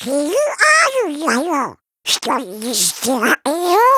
PR だよ。一人にしてないよ。